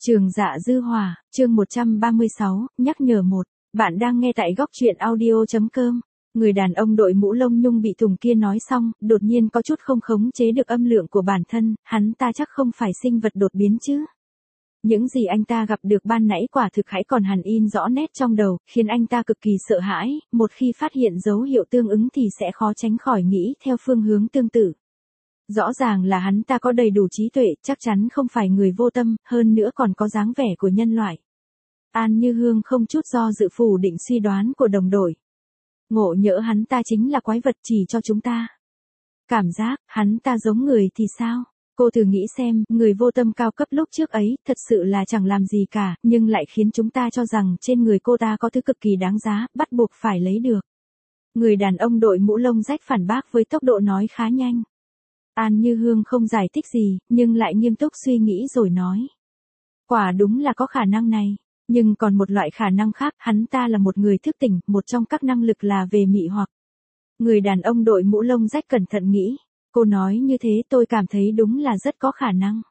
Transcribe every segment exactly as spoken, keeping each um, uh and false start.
Trường Dạ Dư Hòa, chương một trăm ba mươi sáu, nhắc nhở một. Bạn đang nghe tại góc truyện audio chấm com. Người đàn ông đội mũ lông nhung bị thùng kia nói xong, đột nhiên có chút không khống chế được âm lượng của bản thân, hắn ta chắc không phải sinh vật đột biến chứ. Những gì anh ta gặp được ban nãy quả thực hãy còn hằn in rõ nét trong đầu, khiến anh ta cực kỳ sợ hãi, một khi phát hiện dấu hiệu tương ứng thì sẽ khó tránh khỏi nghĩ theo phương hướng tương tự. Rõ ràng là hắn ta có đầy đủ trí tuệ, chắc chắn không phải người vô tâm, hơn nữa còn có dáng vẻ của nhân loại. An Như Hương không chút do dự phủ định suy đoán của đồng đội. Ngộ nhỡ hắn ta chính là quái vật chỉ cho chúng ta. Cảm giác, hắn ta giống người thì sao? Cô thử nghĩ xem, người vô tâm cao cấp lúc trước ấy, thật sự là chẳng làm gì cả, nhưng lại khiến chúng ta cho rằng trên người cô ta có thứ cực kỳ đáng giá, bắt buộc phải lấy được. Người đàn ông đội mũ lông rách phản bác với tốc độ nói khá nhanh. An Như Hương không giải thích gì, nhưng lại nghiêm túc suy nghĩ rồi nói. Quả đúng là có khả năng này, nhưng còn một loại khả năng khác, hắn ta là một người thức tỉnh, một trong các năng lực là về mị hoặc. Người đàn ông đội mũ lông rách cẩn thận nghĩ, cô nói như thế tôi cảm thấy đúng là rất có khả năng.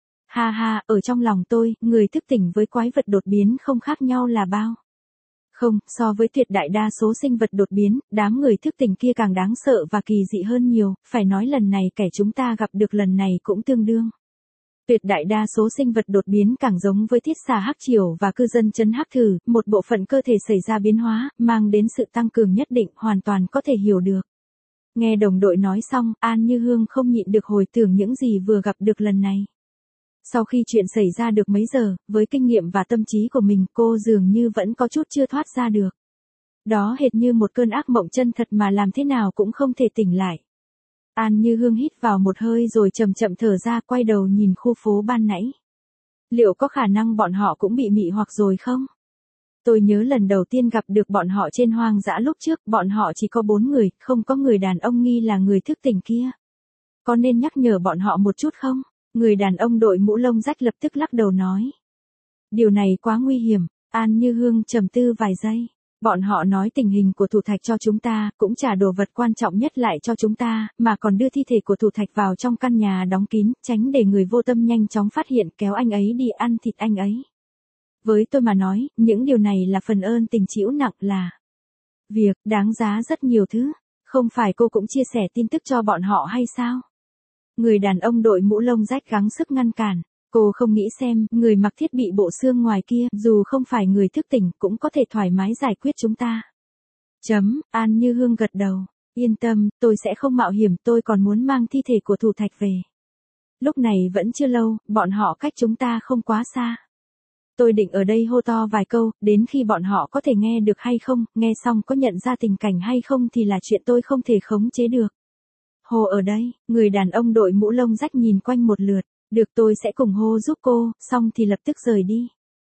Ha ha, ở trong lòng tôi, người thức tỉnh với quái vật đột biến không khác nhau là bao. Không, so với tuyệt đại đa số sinh vật đột biến, đám người thức tỉnh kia càng đáng sợ và kỳ dị hơn nhiều, phải nói lần này kẻ chúng ta gặp được lần này cũng tương đương. Tuyệt đại đa số sinh vật đột biến càng giống với thiết xà hắc triều và cư dân trấn hắc thử, một bộ phận cơ thể xảy ra biến hóa, mang đến sự tăng cường nhất định, hoàn toàn có thể hiểu được. Nghe đồng đội nói xong, An Như Hương không nhịn được hồi tưởng những gì vừa gặp được lần này. Sau khi chuyện xảy ra được mấy giờ, với kinh nghiệm và tâm trí của mình, cô dường như vẫn có chút chưa thoát ra được. Đó hệt như một cơn ác mộng chân thật mà làm thế nào cũng không thể tỉnh lại. An Như Hương hít vào một hơi rồi chậm chậm thở ra, quay đầu nhìn khu phố ban nãy. Liệu có khả năng bọn họ cũng bị mị hoặc rồi không? Tôi nhớ lần đầu tiên gặp được bọn họ trên hoang dã lúc trước, bọn họ chỉ có bốn người, không có người đàn ông nghi là người thức tỉnh kia. Có nên nhắc nhở bọn họ một chút không? Người đàn ông đội mũ lông rách lập tức lắc đầu nói. Điều này quá nguy hiểm. An Như Hương trầm tư vài giây. Bọn họ nói tình hình của thủ thạch cho chúng ta, cũng trả đồ vật quan trọng nhất lại cho chúng ta, mà còn đưa thi thể của thủ thạch vào trong căn nhà đóng kín, tránh để người vô tâm nhanh chóng phát hiện, kéo anh ấy đi ăn thịt anh ấy. Với tôi mà nói, những điều này là phần ơn tình trĩu nặng, là việc đáng giá rất nhiều thứ. Không phải cô cũng chia sẻ tin tức cho bọn họ hay sao? Người đàn ông đội mũ lông rách gắng sức ngăn cản. Cô không nghĩ xem, người mặc thiết bị bộ xương ngoài kia, dù không phải người thức tỉnh, cũng có thể thoải mái giải quyết chúng ta. Chấm, An Như Hương gật đầu. Yên tâm, tôi sẽ không mạo hiểm, tôi còn muốn mang thi thể của thủ thạch về. Lúc này vẫn chưa lâu, bọn họ cách chúng ta không quá xa. Tôi định ở đây hô to vài câu, đến khi bọn họ có thể nghe được hay không, nghe xong có nhận ra tình cảnh hay không thì là chuyện tôi không thể khống chế được. Hô ở đây, người đàn ông đội mũ lông rách nhìn quanh một lượt. Được, tôi sẽ cùng hô giúp cô, xong thì lập tức rời đi.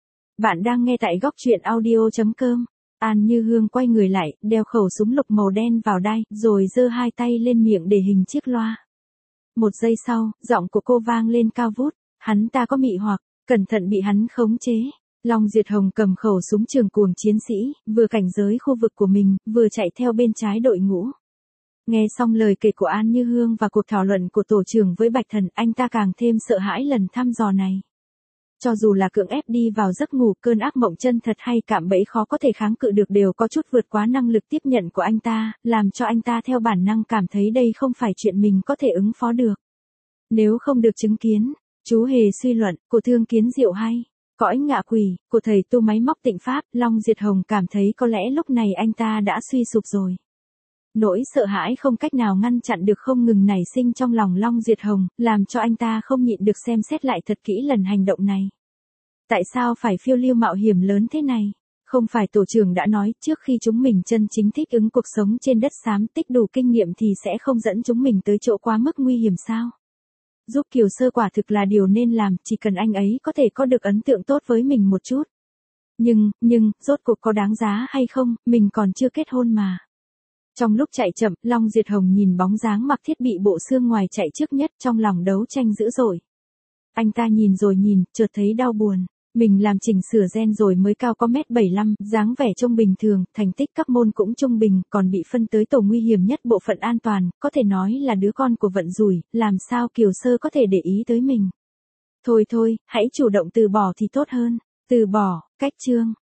Bạn đang nghe tại góc truyện audio chấm com. An Như Hương quay người lại, đeo khẩu súng lục màu đen vào đai, rồi giơ hai tay lên miệng để hình chiếc loa. Một giây sau, giọng của cô vang lên cao vút. Hắn ta có mị hoặc, cẩn thận bị hắn khống chế. Long Diệt Hồng cầm khẩu súng trường cuồng chiến sĩ, vừa cảnh giới khu vực của mình, vừa chạy theo bên trái đội ngũ. Nghe xong lời kể của An Như Hương và cuộc thảo luận của tổ trưởng với Bạch Thần, anh ta càng thêm sợ hãi lần thăm dò này. Cho dù là cưỡng ép đi vào giấc ngủ, cơn ác mộng chân thật hay cạm bẫy khó có thể kháng cự được đều có chút vượt quá năng lực tiếp nhận của anh ta, làm cho anh ta theo bản năng cảm thấy đây không phải chuyện mình có thể ứng phó được. Nếu không được chứng kiến, chú hề suy luận, của Thương Kiến Diệu hay, cõi ngạ quỷ, của thầy tu máy móc Tịnh Pháp, Long Diệt Hồng cảm thấy có lẽ lúc này anh ta đã suy sụp rồi. Nỗi sợ hãi không cách nào ngăn chặn được không ngừng nảy sinh trong lòng Long Diệt Hồng, làm cho anh ta không nhịn được xem xét lại thật kỹ lần hành động này. Tại sao phải phiêu lưu mạo hiểm lớn thế này? Không phải tổ trưởng đã nói, trước khi chúng mình chân chính thích ứng cuộc sống trên đất xám, tích đủ kinh nghiệm thì sẽ không dẫn chúng mình tới chỗ quá mức nguy hiểm sao? Giúp Kiều Sơ quả thực là điều nên làm, chỉ cần anh ấy có thể có được ấn tượng tốt với mình một chút. Nhưng, nhưng, rốt cuộc có đáng giá hay không, mình còn chưa kết hôn mà. Trong lúc chạy chậm, Long Diệt Hồng nhìn bóng dáng mặc thiết bị bộ xương ngoài chạy trước nhất, trong lòng đấu tranh dữ dội. Anh ta nhìn rồi nhìn, chợt thấy đau buồn. Mình làm chỉnh sửa gen rồi mới cao có mét bảy mươi lăm, dáng vẻ trông bình thường, thành tích các môn cũng trung bình, còn bị phân tới tổ nguy hiểm nhất bộ phận an toàn, có thể nói là đứa con của vận rủi, làm sao Kiều Sơ có thể để ý tới mình. Thôi thôi, hãy chủ động từ bỏ thì tốt hơn. Từ bỏ, cách chương.